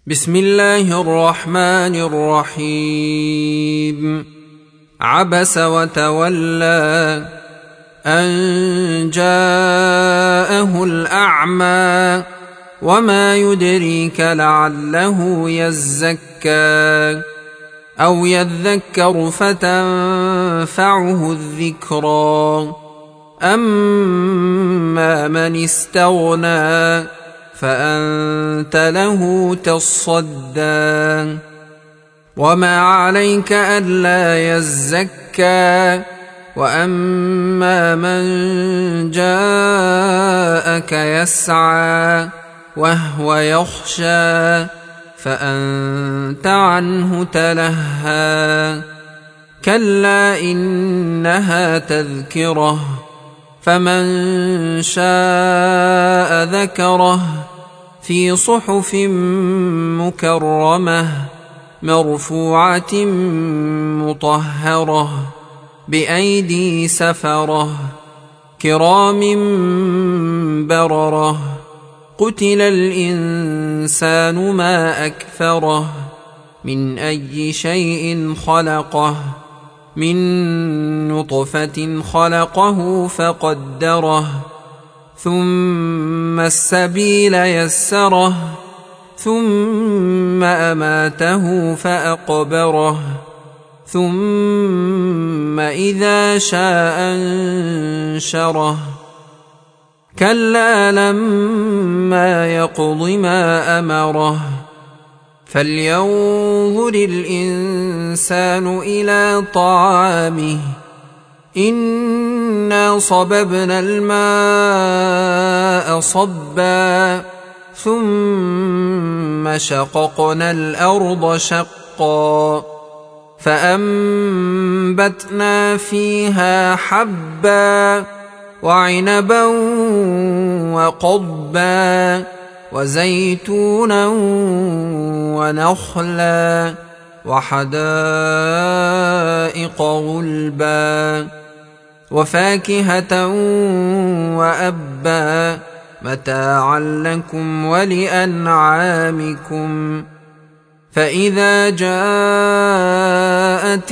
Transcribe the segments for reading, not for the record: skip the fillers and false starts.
بسم الله الرحمن الرحيم. عبس وتولى أن جاءه الأعمى وما يدريك لعله يزكى أو يذكر فتنفعه الذكرى. أما من استغنى فأنت له تصدى وما عليك ألا يزكى. وأما من جاءك يسعى وهو يخشى فأنت عنه تلهى. كلا إنها تذكرة فمن شاء ذكره في صحف مكرمة مرفوعة مطهرة بأيدي سفرة كرام بررة. قتل الإنسان ما أكفره من أي شيء خلقه من نطفة خلقه فقدره ثم السبيل يسره ثم أماته فأقبره ثم إذا شاء أنشره. كلا لما يقض ما أمره. فلينظر الإنسان إلى طعامه إنا صببنا الماء صبا ثم شققنا الأرض شقا فأنبتنا فيها حبا وعنبا وقضبا وزيتونا ونخلا وحدائق غلبا وفاكهة وأبا متاعا لكم ولأنعامكم. فإذا جاءت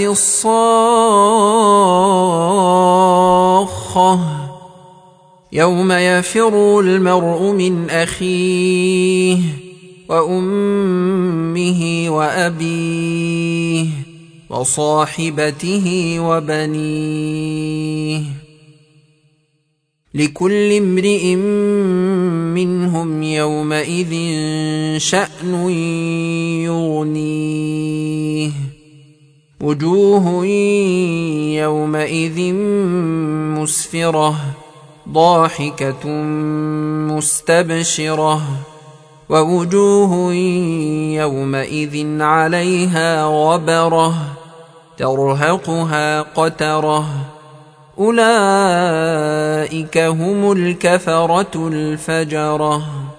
الصاخة يوم يفر المرء من أخيه وأمه وأبيه وصاحبته وبنيه لكل امرئ منهم يومئذ شأن يغنيه. وجوه يومئذ مسفرة ضاحكة مستبشرة ووجوه يومئذ عليها غبرة ترهقها قترة. أولئك هم الكفرة الفجرة.